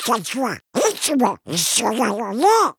たちはいつも一緒だよね。